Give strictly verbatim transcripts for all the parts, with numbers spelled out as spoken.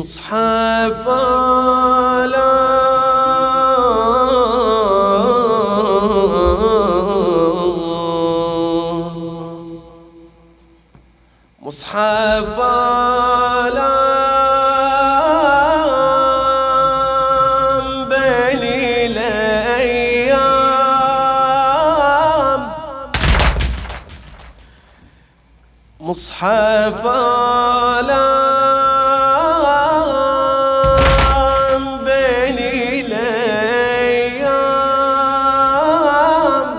مصحف لا مصحف لا بين الأيام مصحف لا بين الأيام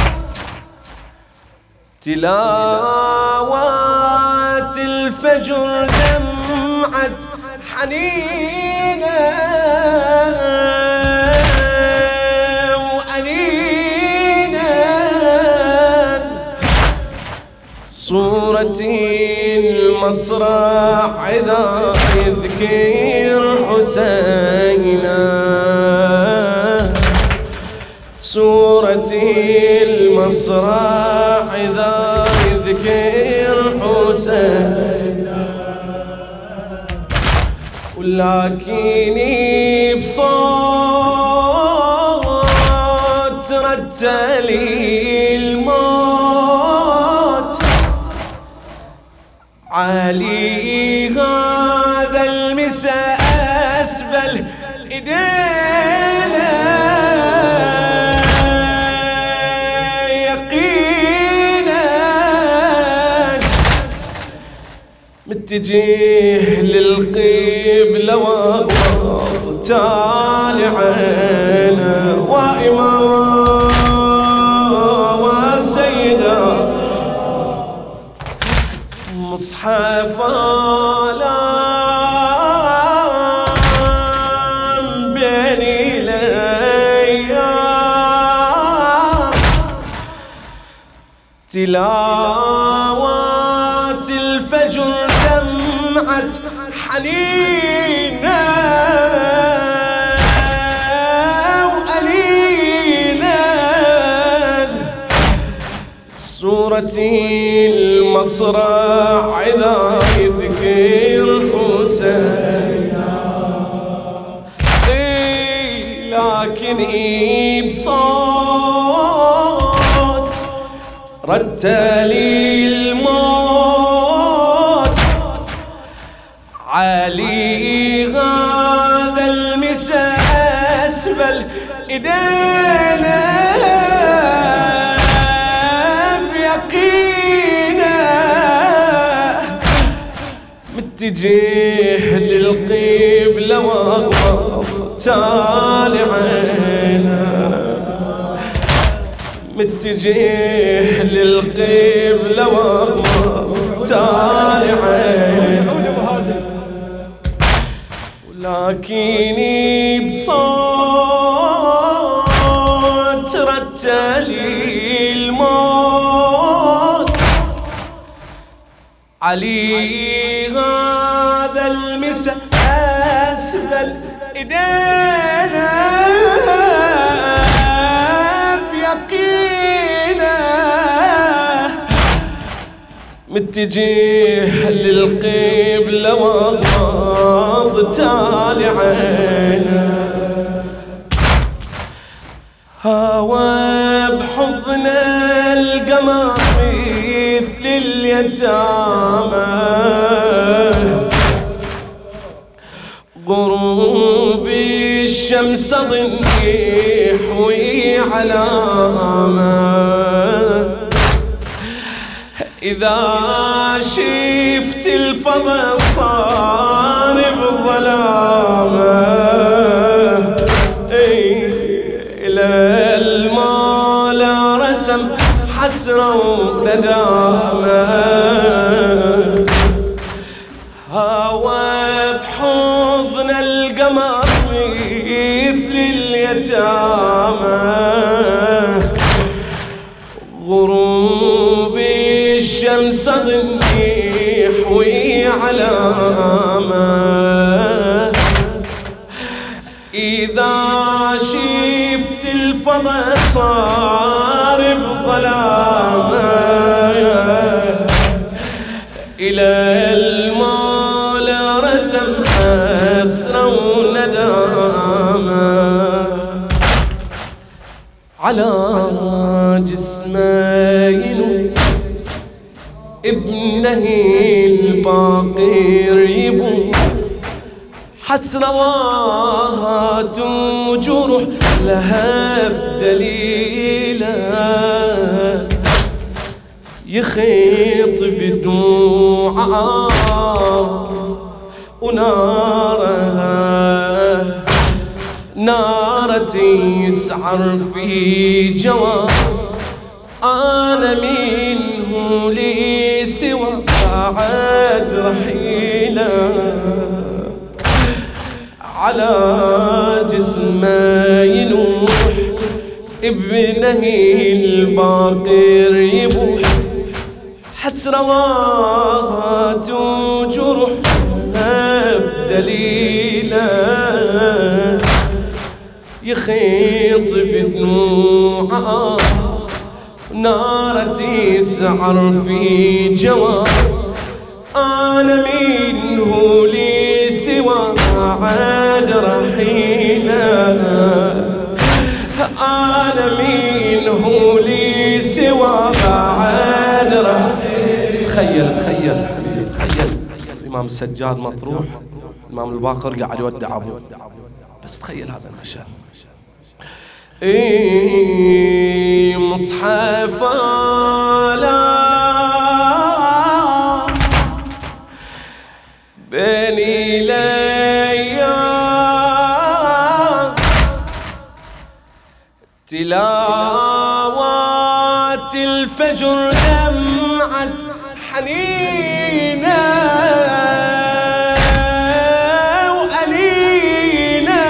تلاوات الفجر دمعة حنينة وأنينة صورتي المصرع إذا يذكر حسينا صورتي المصرع إذا يذكر حسينا ولكني بصوت رتلي الموت علي هذا المساء أسبل إيدينا يقينا متجه للقبلة وهو تالي عينه وإمام وسيدة مصحف لا بين الأيام تلاوات الفجر دمعة حنينة وألينة صورتي المصرع إذا يذكر حسينا لكني بصوت رتلي الموت علي هذا المساء أسبل إيدينا بيقينا متجه للقبلة وهو تالي عينه متجه للقبلة وهو تالي عينه ولكني بصوت رتلي الموت علي هذا المساء أسبل إيدينا بيقينا متجه للقبلة وغاض تالي عينه هوى بحضن القمر مثل اليتامى غروب الشمس أظن يحوي علامة إذا شفت الفضا صار بظلامة إلى المولى رسم حسرة وندامة هوى بحضن القمر مثل اليتامى غروب الشمس أظن يحوي علامة إذا شفت الفضا صار بظلامة إلى المولى رسم حسرة وندامة على جسمه ينوح ابنه الباقر يبوح حسرة وهات وجروح لها بدليله يخيط بدموعه وناره نارة يسعر في جواب أنا منه لي سوى بعد رحيله على جسمه ينوح ابنه الباقر يبوح حسرة وهات وجروح بدليله يخيط بدموعه نارة تسعر في جواب أنا منه لي سوى عاد رحيله أنا منه لي سوى عاد رحيله. تخيل تخيل حبيبي تخيل الإمام السجاد مطروح الإمام الباقر قاعد يودع أبوه بس تخيل هذا المشهد إيه مصحف لا بني ليا تلاوات الفجر دمعت حنينة وألينة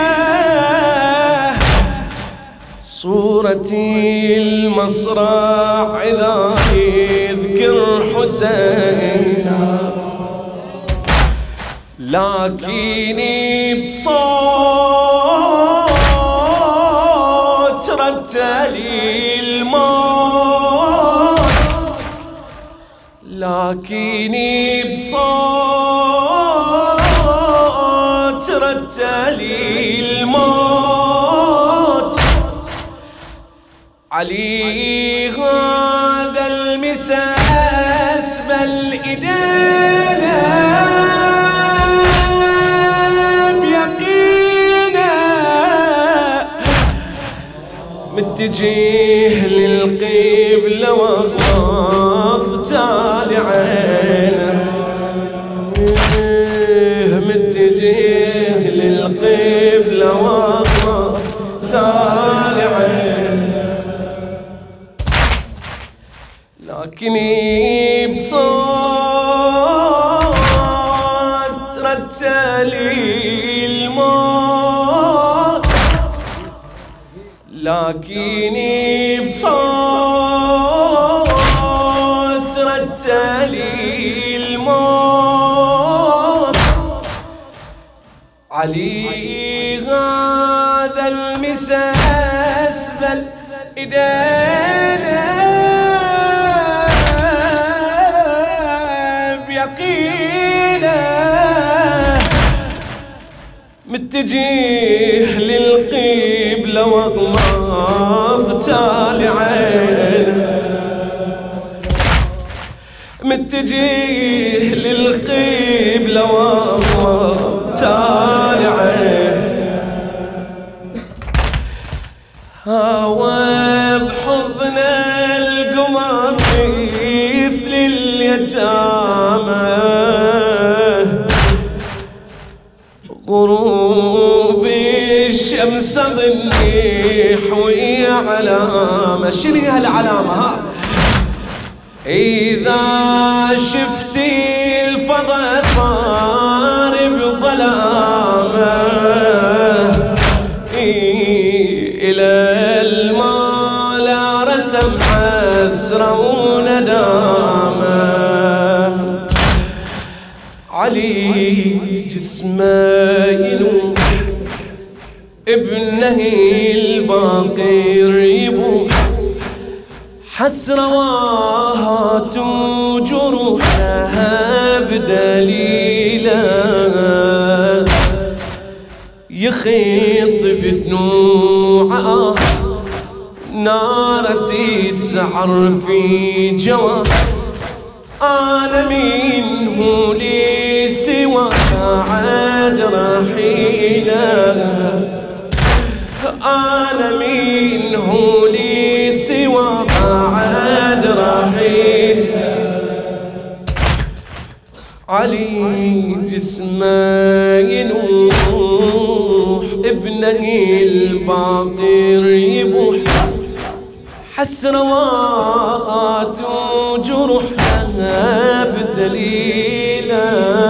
صورتي المصرع إذا يذكر حسين لكني بصوت رتلي الموت لكني بصوت رتلي الموت علي هذا المساء أسبل إيدينا متجيه للقبلة وغمض تالي عينه متجيه للقبلة وغمض تالي عينه لكني بصوت رتلي الموت لكني بصوت رتلي الموت علي هذا المساء أسبل إيدينا بيقينه متجيه للقبلة وغمض تالي عينه متجيه للقبلة وغمض تالي عينه هوا بحضن القمر مثل اليتامى غروب الشمس ضنيح وهي علامة شنو هي العلامة ها إذا شفتي الفضا صار بظلامة إلى المال رسم حسرة وندامة علي جسمه ينوح ابنه الباقر يبوح حسرة وهات وجروحها بدليله يخيط بدموعه نار تسعر في جوى. أنا مين هو لي سوى عاد رحيله، أنا مين هو لي سوى عاد رحيله. علي جسمه ينوح ابنه الباقر يبوح، حسروات وجروح لها بدليله.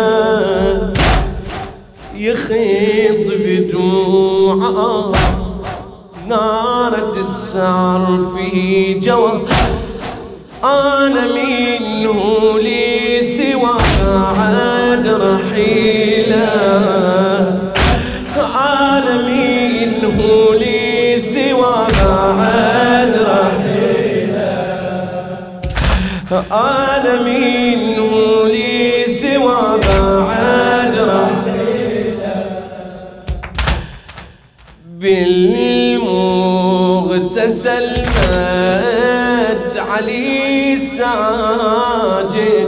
يخيط بدموعه نار تسعر في جوى. أنا مين هو لي سوى عاد رحيله، أنا مين هو لي سوى عاد رحيله. أنا مين هو لي سوى عاد رحيله. بالمغتسل مد علي ساجد،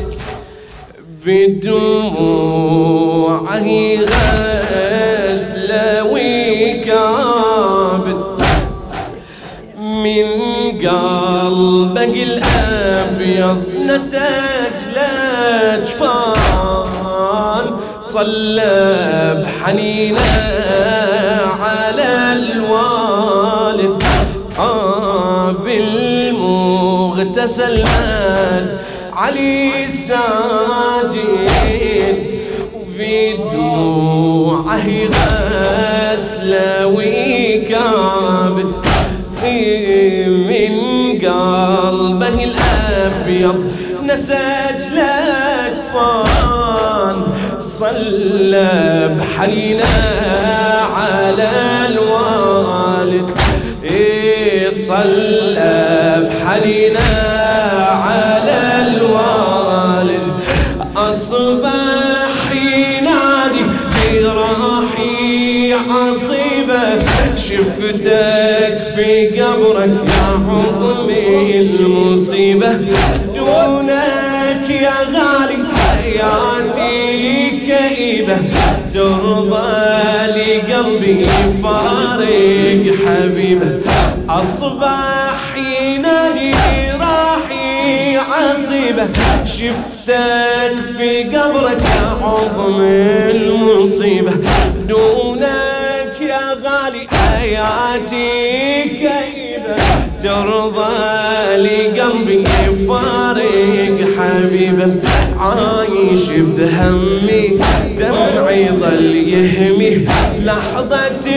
بدموعه غسل وكابد. من قلبه الأبيض نسج لجفان، صلى بحنينه على الوالد. آه بالمغتسل مد علي ساجد، وبدموعه غسل وكابد. من قلبه الأبيض نسج لكفان، صلى بحنينه على الوالد. صلى بحنينه على الوالد. أصبح ينادي جراحي عصيبة، شفتك في قبرك يا عظمي المصيبة. دونك يا غالي حياتي كئيبة، ترضى لقلبي فارق حبيبه. أصبح ينادي راحي عصيبة، شفتك في قبرك يا عظم المصيبة. دونك يا غالي حياتي كئيبة، ترضى لقلبي فارق حبيبه. عايش بهمي دمعي ظل يهمي، لحظة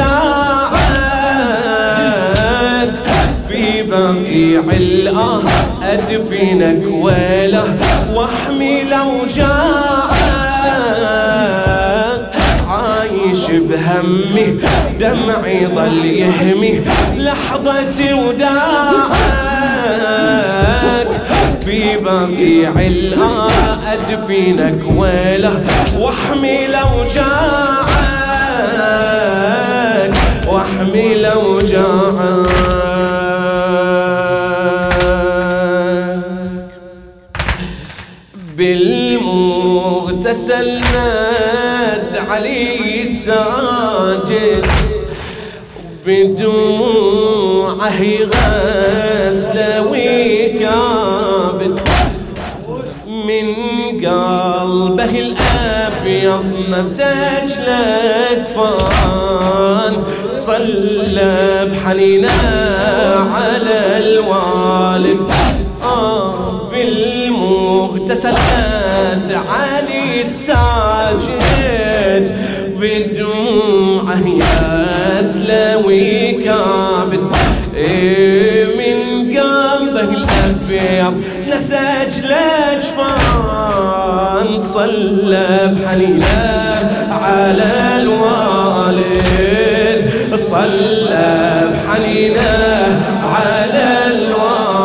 وداعك في بقيع الآه أدفنك وله واحمي لوجاعك. عايش بهمي دمعي ظل يهمي، لحظة وداعك في بقيع الآه أدفنك وله واحمي لوجاعك، واحمي لوجاعك. بالمغتسل مد علي ساجد، بدموعه غسل وكابد. من قلبه الأبيض مسج لكفان، صلى بحنينه على الوالد. آه بالمغتسل مد علي الساجد، بدموعه غسل وكابد. من قلبه الأبيض نسج لجفان، صلى بحنينه على الوالد. صلى بحنينه على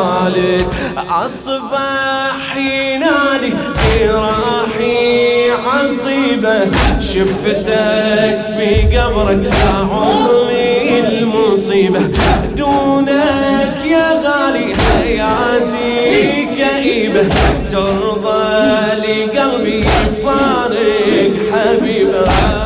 الوالد. أصبح ينادي راحي عصيبة شفتك في قبرك يا عظمي المصيبة دونك يا غالي حياتي كئيبة ترضى لقلبي فارق حبيبة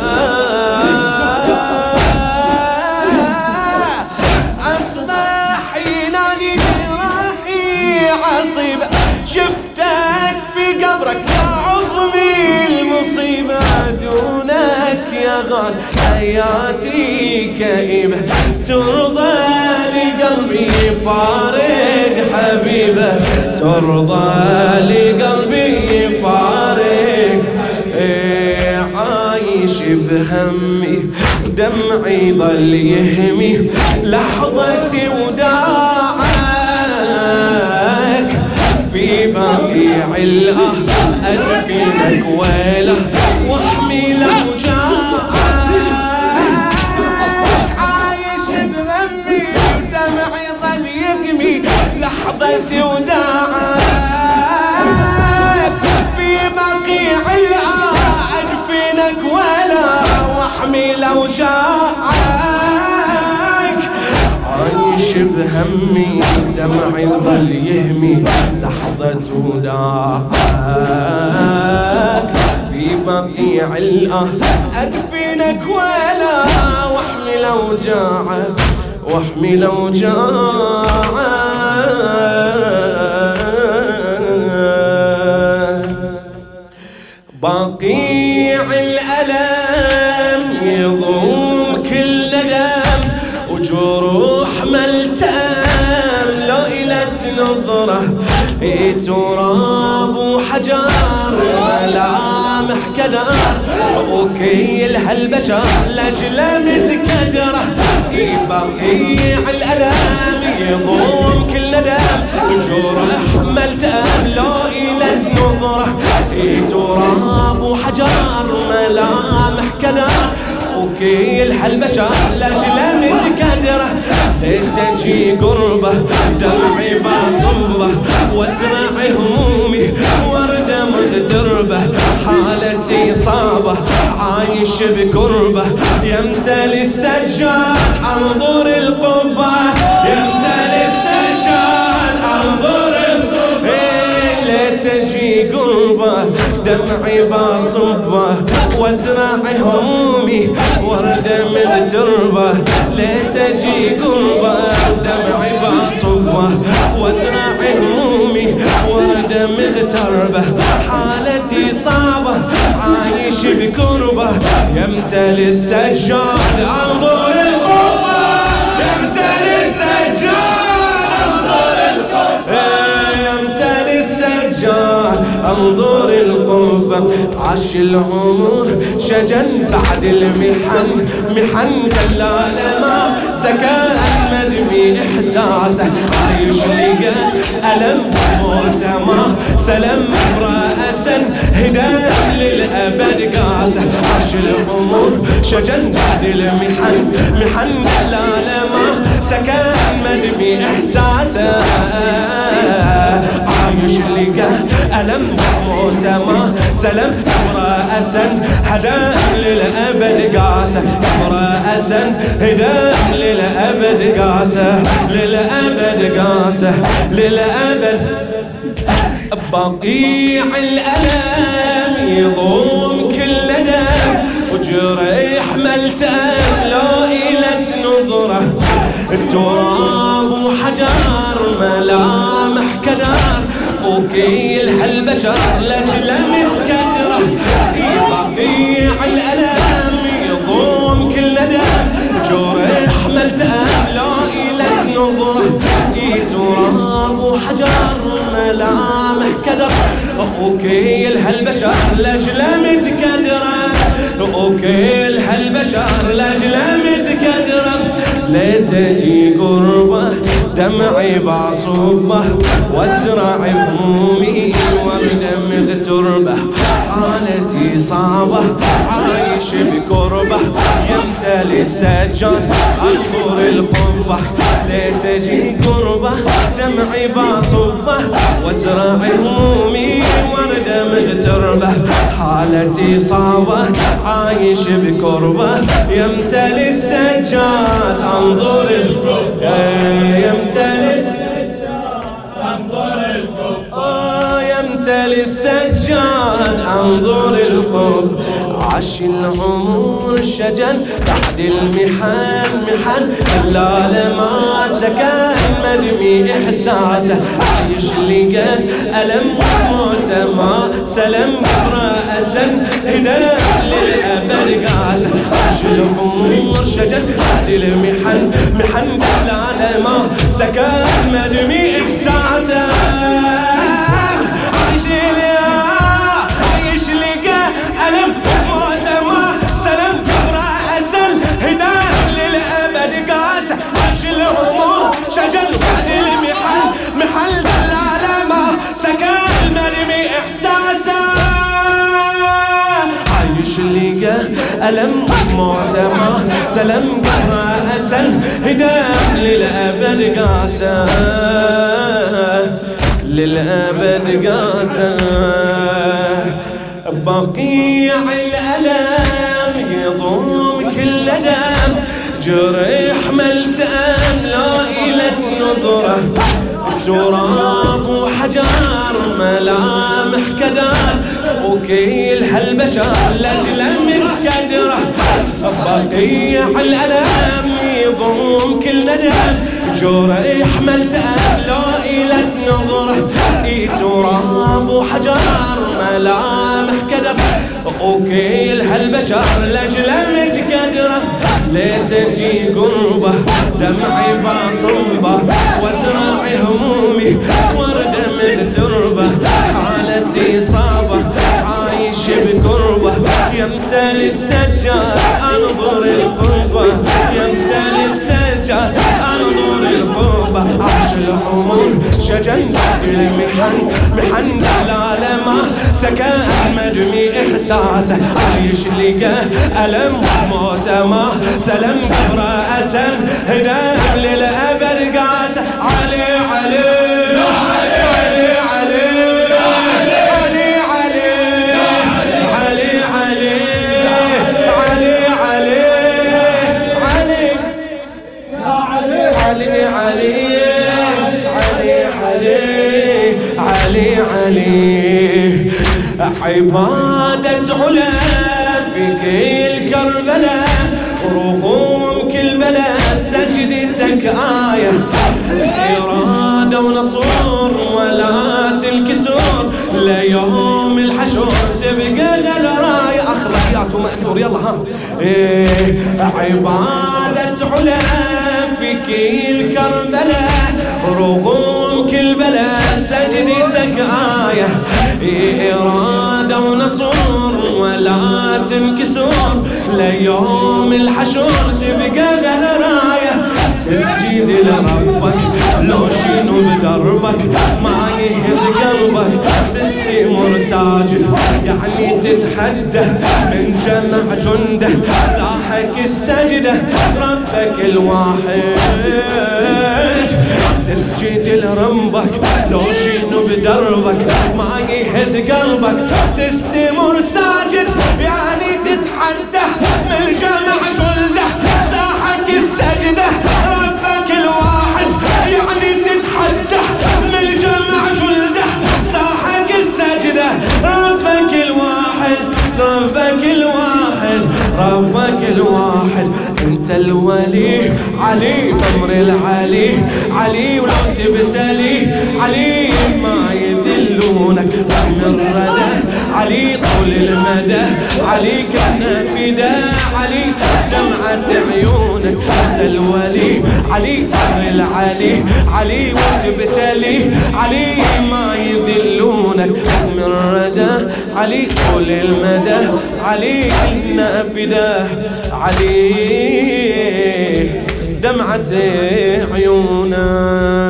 أصبح ينادي جراحي عصيبة شفتك في قبرك يا عظمي المصيبة دونك يا غالي حياتي كئيبة ترضى لقلبي فارق حبيبة ترضى لقلبي فارق إيه عايش بهمي دمعي ضل يهمي لحظة وداعك في بقيع الأهل أدفنك ويله واحمي لوجاعك عايش بهمي دمعي ضل يهمي لحظة وداعك في بقيع الأهل أدفنك ويله واحمي لوجاعك عايش بهمي دمعي ظل يهمي لحظة وداعك في بقيع الأهل أدفنك ولا واحمي لوجاعك واحمي لوجاعك بقيع الألم يضم كل دم وجروح ملتأم لو إلت نظرة تراب وحجار ملامح كدار وكيل هالبشر لجله متكدره بقيع الألم يضم كل دم وجروح ملتأم لو إلت نظرة تراب وحجار ملامح كدار وكيل هالبشر لجله متكدره تجي قربه دمعي بصبه وازرع همومي ورده مغتربه حالتي صعبه عايش بكربه يمتلي السجاد انظر القبه يمتلي السجاد انظر القبه لا تجي قربه دمعي بصبه وازرع همومي ورده مغتربه لا تجي قربه دمعي بصبه وازرع همومي ورده مغتربه حالتي صعبه عايش بكربه يمتلي السجاد انظر القبه يمتلي السجاد انظر القبه يمتلي السجاد انظر القبه عش العمر شجن بعد المحن محن دلال ما سكن مدمي احساسه عايش لقى الم مرتمى سلم راسا هدايه للابد قاسه عش العمر شجن بعد المحن محن دلال ما سكن مدمي احساسه عايش لقى الم مرتمى سلم راسا هدى للأبد قاسة راسا هدى للأبد قاسة للأبد قاسة للأبد بقيع الألم يضم كل دم وجريح ملتأم لو إلت نظرة التراب وحجار ملامح كدار وكيل هالبشر لجله متكدره بقيع الألم يضم كل دم جرح ملتأم لو إلت نظرة تراب وحجار ملامح كدر وكيل هالبشر لجله متكدره وكيل هالبشر لجله متكدره لا تجي قربه دمعي بعصبه وازرع همومي وابدا مغتربه حالتي صعبه عايش بكربه يمتلي للسجاد انظر القبة لتجي قربة دمعي باصبة وازرع همومي وردة مغتربة حالتي صعبة عايش بكربة يمتلي السجاد انظر القبة يمتلي السجاد انظر القبة يمتلي السجاد انظر القبة عاش العمر الشجن بعد المحن محن إلا لما سكن مدمي إحساسه عايش لقى ألم وموت ما سلم رأسا هدى للأبد قاسه عاش العمر الشجن بعد المحن محن إلا لما سكن مدمي إحساسه عايش لقى عايش لقى ألم للأبد قاسة عاش العمر شجن بعد المحل محل العلامة سكن المرمي إحساسه عايش لقى ألم معدمة سلم رأسا هدام للأبد قاسة للأبد قاسة بقيع الألم يضم كل دم جرح ملتأم لائلة نظرة تراب وحجر ملامح كدار وكيل هالبشر لجل متكدرة بقيع الألم يضم كل دم جرح ملتأم لائلة نظرة تراب وحجر ملامح كدر وكيل هالبشر لجل متكدرة لتجي قربة دمعي باصبة وازرع همومي وردة مغتربة حالتي صعبة عايش بكربة يمتلي السجاد انظر القربة يمتلي السجاد انظر القربة عاش العمر شجن المحن محن العالمة سكن مدمي إحساسه عايش لقى ألم وموت ما سلم رأسا هدام للأبد قاسة علي علي علي علي علي علي علي علي علي علي علي علي علي عبادة علا في كل كربلاء رغم كل بلاء سجدتك آية إرادة ونصور ولا تنكسور ليوم الحشر تبقى الراية أخلاقيات ومأثور يلا ها إيه عبادة علا في كل كربلاء رغم كل بلاء سجدتك آية إرادة ونصور ولا تنكسور ليوم الحشر تبقى غراية تسجد لربك لو شنو بدربك ما يهز قلبك تستمر ساجد يعني تتحدى من جمع جنده سلاحك السجدة ربك الواحد تسجد لربك لو شنو بدربك ما يهز قلبك تستمر ساجد يعني تتحدى من جمع جلده سلاحك السجدة ربك الواحد يعني تتحدى من جمع جلده سلاحك السجدة ربك الواحد ربك الواحد ربك الواحد انت الولي علي بأمر العلي علي ولو تبتلي علي ما يذلونك من الردى علي طول المدى علي كان فداء علي دمعة عيونك انت الولي علي بأمر العلي علي وتبتلي علي ما يذلونك من الردى علي طول المدى علي كان فداء علي دمعة عيونك.